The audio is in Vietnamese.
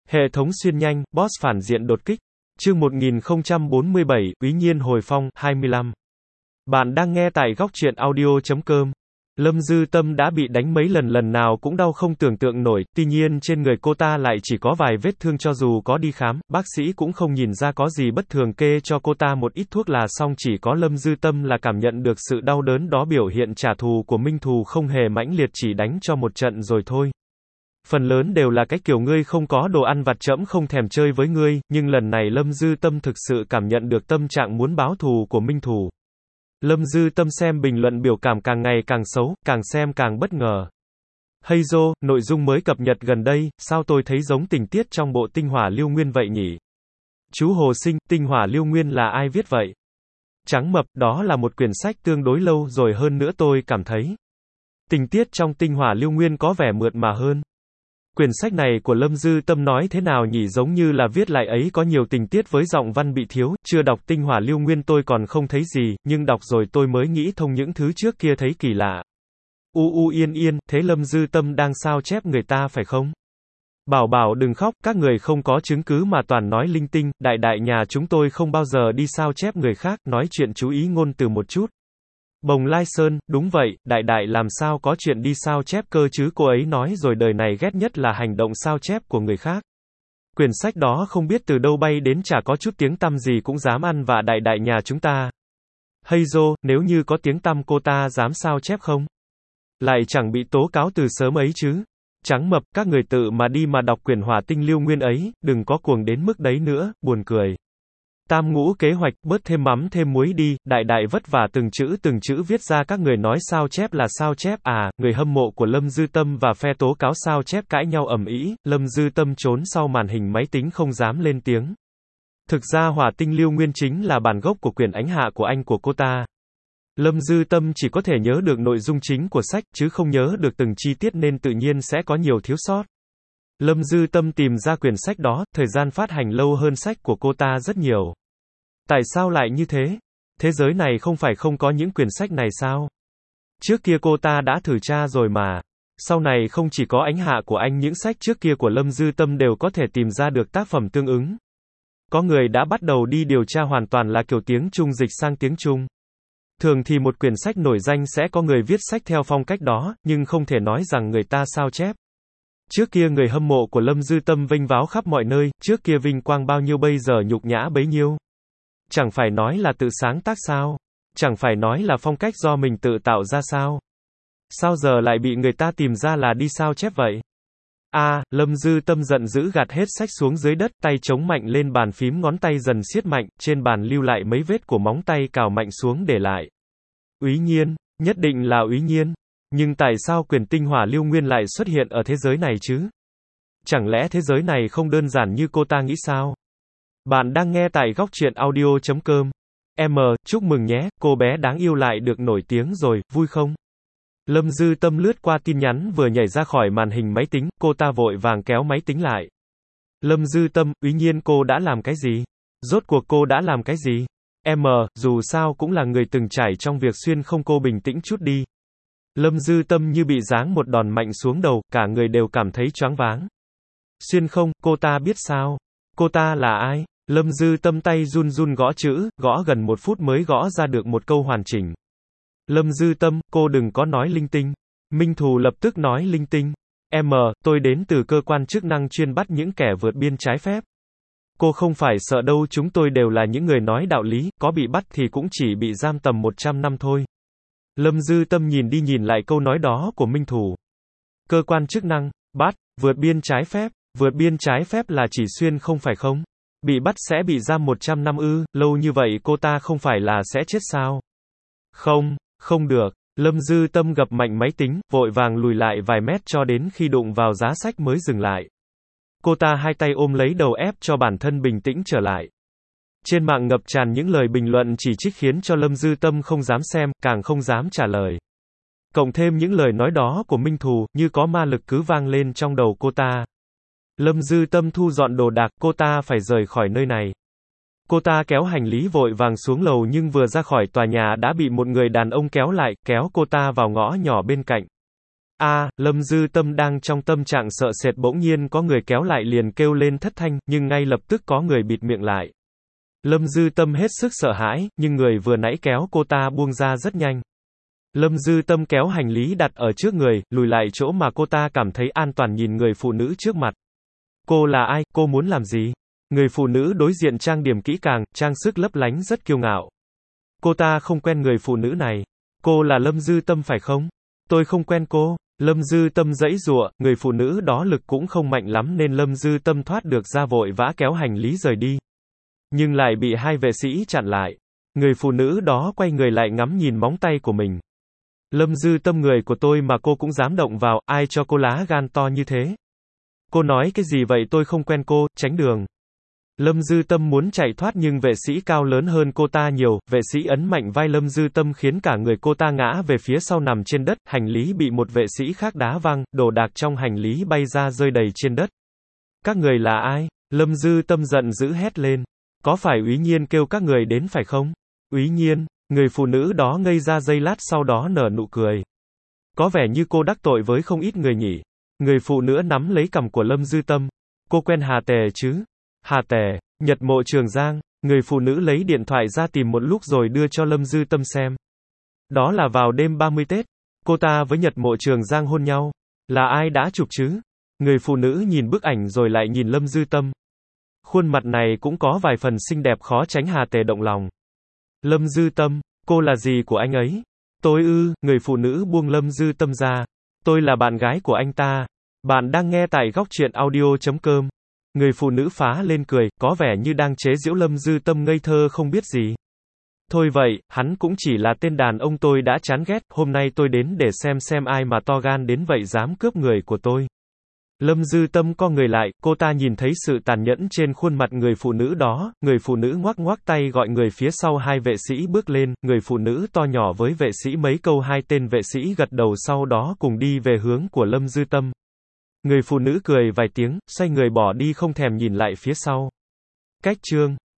Hệ thống xuyên nhanh, boss phản diện đột kích. Chương 1047, Úy Nhiên hồi phong, 25. Bạn đang nghe tại góc truyện audio.com. Lâm Dư Tâm đã bị đánh mấy lần nào cũng đau không tưởng tượng nổi, tuy nhiên trên người cô ta lại chỉ có vài vết thương, cho dù có đi khám, bác sĩ cũng không nhìn ra có gì bất thường, kê cho cô ta một ít thuốc là xong. Chỉ có Lâm Dư Tâm là cảm nhận được sự đau đớn đó, biểu hiện trả thù của Minh Thù không hề mãnh liệt, chỉ đánh cho một trận rồi thôi. Phần lớn đều là cái kiểu ngươi không có đồ ăn vặt trẫm không thèm chơi với ngươi, nhưng lần này Lâm Dư Tâm thực sự cảm nhận được tâm trạng muốn báo thù của Minh Thù. Lâm Dư Tâm xem bình luận biểu cảm càng ngày càng xấu, càng xem càng bất ngờ. Hey Joe, nội dung mới cập nhật gần đây, sao tôi thấy giống tình tiết trong bộ Tinh Hỏa Liêu Nguyên vậy nhỉ? Chú Hồ Sinh, Tinh Hỏa Liêu Nguyên là ai viết vậy? Trắng Mập, đó là một quyển sách tương đối lâu rồi, hơn nữa tôi cảm thấy tình tiết trong Tinh Hỏa Liêu Nguyên có vẻ mượt mà hơn. Quyển sách này của Lâm Dư Tâm nói thế nào nhỉ, giống như là viết lại ấy có nhiều tình tiết với giọng văn bị thiếu, chưa đọc Tinh Hỏa Liêu Nguyên tôi còn không thấy gì, nhưng đọc rồi tôi mới nghĩ thông những thứ trước kia thấy kỳ lạ. Yên, thế Lâm Dư Tâm đang sao chép người ta phải không? Bảo đừng khóc, các người không có chứng cứ mà toàn nói linh tinh, đại nhà chúng tôi không bao giờ đi sao chép người khác, nói chuyện chú ý ngôn từ một chút. Bồng Lai Sơn, đúng vậy, đại làm sao có chuyện đi sao chép cơ chứ, cô ấy nói rồi, đời này ghét nhất là hành động sao chép của người khác. Quyển sách đó không biết từ đâu bay đến, chả có chút tiếng tăm gì cũng dám ăn vạ đại nhà chúng ta. Hey Joe, nếu như có tiếng tăm cô ta dám sao chép không? Lại chẳng bị tố cáo từ sớm ấy chứ. Trắng Mập, các người tự mà đi mà đọc quyển Hỏa Tinh Liêu Nguyên ấy, đừng có cuồng đến mức đấy nữa, buồn cười. Tam ngũ kế hoạch, bớt thêm mắm thêm muối đi, đại vất vả từng chữ viết ra, các người nói sao chép là sao chép à. Người hâm mộ của Lâm Dư Tâm và phe tố cáo sao chép cãi nhau ầm ĩ, Lâm Dư Tâm trốn sau màn hình máy tính không dám lên tiếng. Thực ra Hỏa Tinh Liêu Nguyên chính là bản gốc của quyển Ánh Hạ của anh của cô ta. Lâm Dư Tâm chỉ có thể nhớ được nội dung chính của sách, chứ không nhớ được từng chi tiết nên tự nhiên sẽ có nhiều thiếu sót. Lâm Dư Tâm tìm ra quyển sách đó, thời gian phát hành lâu hơn sách của cô ta rất nhiều. Tại sao lại như thế? Thế giới này không phải không có những quyển sách này sao? Trước kia cô ta đã thử tra rồi mà. Sau này không chỉ có Ánh Hạ của anh, những sách trước kia của Lâm Dư Tâm đều có thể tìm ra được tác phẩm tương ứng. Có người đã bắt đầu đi điều tra hoàn toàn là kiểu tiếng Trung dịch sang tiếng Trung. Thường thì một quyển sách nổi danh sẽ có người viết sách theo phong cách đó, nhưng không thể nói rằng người ta sao chép. Trước kia người hâm mộ của Lâm Dư Tâm vênh váo khắp mọi nơi, trước kia vinh quang bao nhiêu bây giờ nhục nhã bấy nhiêu. Chẳng phải nói là tự sáng tác sao? Chẳng phải nói là phong cách do mình tự tạo ra sao? Sao giờ lại bị người ta tìm ra là đi sao chép vậy? Lâm Dư Tâm giận dữ gạt hết sách xuống dưới đất, tay chống mạnh lên bàn phím, ngón tay dần siết mạnh, trên bàn lưu lại mấy vết của móng tay cào mạnh xuống để lại. Úy Nhiên, nhất định là Úy Nhiên. Nhưng tại sao quyển Tinh Hỏa Liêu Nguyên lại xuất hiện ở thế giới này chứ? Chẳng lẽ thế giới này không đơn giản như cô ta nghĩ sao? Bạn đang nghe tại góc truyện audio.com. Chúc mừng nhé, cô bé đáng yêu lại được nổi tiếng rồi, vui không? Lâm Dư Tâm lướt qua tin nhắn vừa nhảy ra khỏi màn hình máy tính, cô ta vội vàng kéo máy tính lại. Lâm Dư Tâm, Úy Nhiên cô đã làm cái gì? Rốt cuộc cô đã làm cái gì? Dù sao cũng là người từng trải trong việc xuyên không, cô bình tĩnh chút đi. Lâm Dư Tâm như bị giáng một đòn mạnh xuống đầu, cả người đều cảm thấy choáng váng. Xuyên không, cô ta biết sao? Cô ta là ai? Lâm Dư Tâm tay run gõ chữ, gõ gần 1 phút mới gõ ra được một câu hoàn chỉnh. Lâm Dư Tâm, cô đừng có nói linh tinh. Minh Thù lập tức nói linh tinh. Tôi đến từ cơ quan chức năng chuyên bắt những kẻ vượt biên trái phép. Cô không phải sợ đâu, chúng tôi đều là những người nói đạo lý, có bị bắt thì cũng chỉ bị giam tầm 100 năm thôi. Lâm Dư Tâm nhìn đi nhìn lại câu nói đó của Minh Thù. Cơ quan chức năng, bắt, vượt biên trái phép là chỉ xuyên không phải không? Bị bắt sẽ bị giam 100 năm ư, lâu như vậy cô ta không phải là sẽ chết sao? Không được. Lâm Dư Tâm gập mạnh máy tính, vội vàng lùi lại vài mét cho đến khi đụng vào giá sách mới dừng lại. Cô ta hai tay ôm lấy đầu ép cho bản thân bình tĩnh trở lại. Trên mạng ngập tràn những lời bình luận chỉ trích khiến cho Lâm Dư Tâm không dám xem, càng không dám trả lời. Cộng thêm những lời nói đó của Minh Thù, như có ma lực cứ vang lên trong đầu cô ta. Lâm Dư Tâm thu dọn đồ đạc, cô ta phải rời khỏi nơi này. Cô ta kéo hành lý vội vàng xuống lầu, nhưng vừa ra khỏi tòa nhà đã bị một người đàn ông kéo lại, kéo cô ta vào ngõ nhỏ bên cạnh. Lâm Dư Tâm đang trong tâm trạng sợ sệt bỗng nhiên có người kéo lại liền kêu lên thất thanh, nhưng ngay lập tức có người bịt miệng lại. Lâm Dư Tâm hết sức sợ hãi, nhưng người vừa nãy kéo cô ta buông ra rất nhanh. Lâm Dư Tâm kéo hành lý đặt ở trước người, lùi lại chỗ mà cô ta cảm thấy an toàn nhìn người phụ nữ trước mặt. Cô là ai, cô muốn làm gì? Người phụ nữ đối diện trang điểm kỹ càng, trang sức lấp lánh rất kiêu ngạo. Cô ta không quen người phụ nữ này. Cô là Lâm Dư Tâm phải không? Tôi không quen cô. Lâm Dư Tâm giãy giụa, người phụ nữ đó lực cũng không mạnh lắm nên Lâm Dư Tâm thoát được ra vội vã kéo hành lý rời đi. Nhưng lại bị hai vệ sĩ chặn lại. Người phụ nữ đó quay người lại ngắm nhìn móng tay của mình. Lâm Dư Tâm, người của tôi mà cô cũng dám động vào, ai cho cô lá gan to như thế? Cô nói cái gì vậy, tôi không quen cô, tránh đường. Lâm Dư Tâm muốn chạy thoát nhưng vệ sĩ cao lớn hơn cô ta nhiều, vệ sĩ ấn mạnh vai Lâm Dư Tâm khiến cả người cô ta ngã về phía sau nằm trên đất, hành lý bị một vệ sĩ khác đá văng, đồ đạc trong hành lý bay ra rơi đầy trên đất. Các người là ai? Lâm Dư Tâm giận dữ hét lên. Có phải Úy Nhiên kêu các người đến phải không? Úy Nhiên, người phụ nữ đó ngây ra giây lát sau đó nở nụ cười. Có vẻ như cô đắc tội với không ít người nhỉ. Người phụ nữ nắm lấy cằm của Lâm Dư Tâm. Cô quen Hà Tề chứ? Hà Tề, Nhật Mộ Trường Giang. Người phụ nữ lấy điện thoại ra tìm một lúc rồi đưa cho Lâm Dư Tâm xem. Đó là vào đêm 30 Tết. Cô ta với Nhật Mộ Trường Giang hôn nhau. Là ai đã chụp chứ? Người phụ nữ nhìn bức ảnh rồi lại nhìn Lâm Dư Tâm. Khuôn mặt này cũng có vài phần xinh đẹp, khó tránh Hà Tề động lòng. Lâm Dư Tâm, cô là gì của anh ấy? Tôi người phụ nữ buông Lâm Dư Tâm ra. Tôi là bạn gái của anh ta. Bạn đang nghe tại góc truyện audio.com. Người phụ nữ phá lên cười, có vẻ như đang chế giễu Lâm Dư Tâm ngây thơ không biết gì. Thôi vậy, hắn cũng chỉ là tên đàn ông tôi đã chán ghét, hôm nay tôi đến để xem ai mà to gan đến vậy dám cướp người của tôi. Lâm Dư Tâm co người lại, cô ta nhìn thấy sự tàn nhẫn trên khuôn mặt người phụ nữ đó, người phụ nữ ngoắc ngoắc tay gọi người phía sau hai vệ sĩ bước lên, người phụ nữ to nhỏ với vệ sĩ mấy câu, hai tên vệ sĩ gật đầu sau đó cùng đi về hướng của Lâm Dư Tâm. Người phụ nữ cười vài tiếng, xoay người bỏ đi không thèm nhìn lại phía sau. Cách chương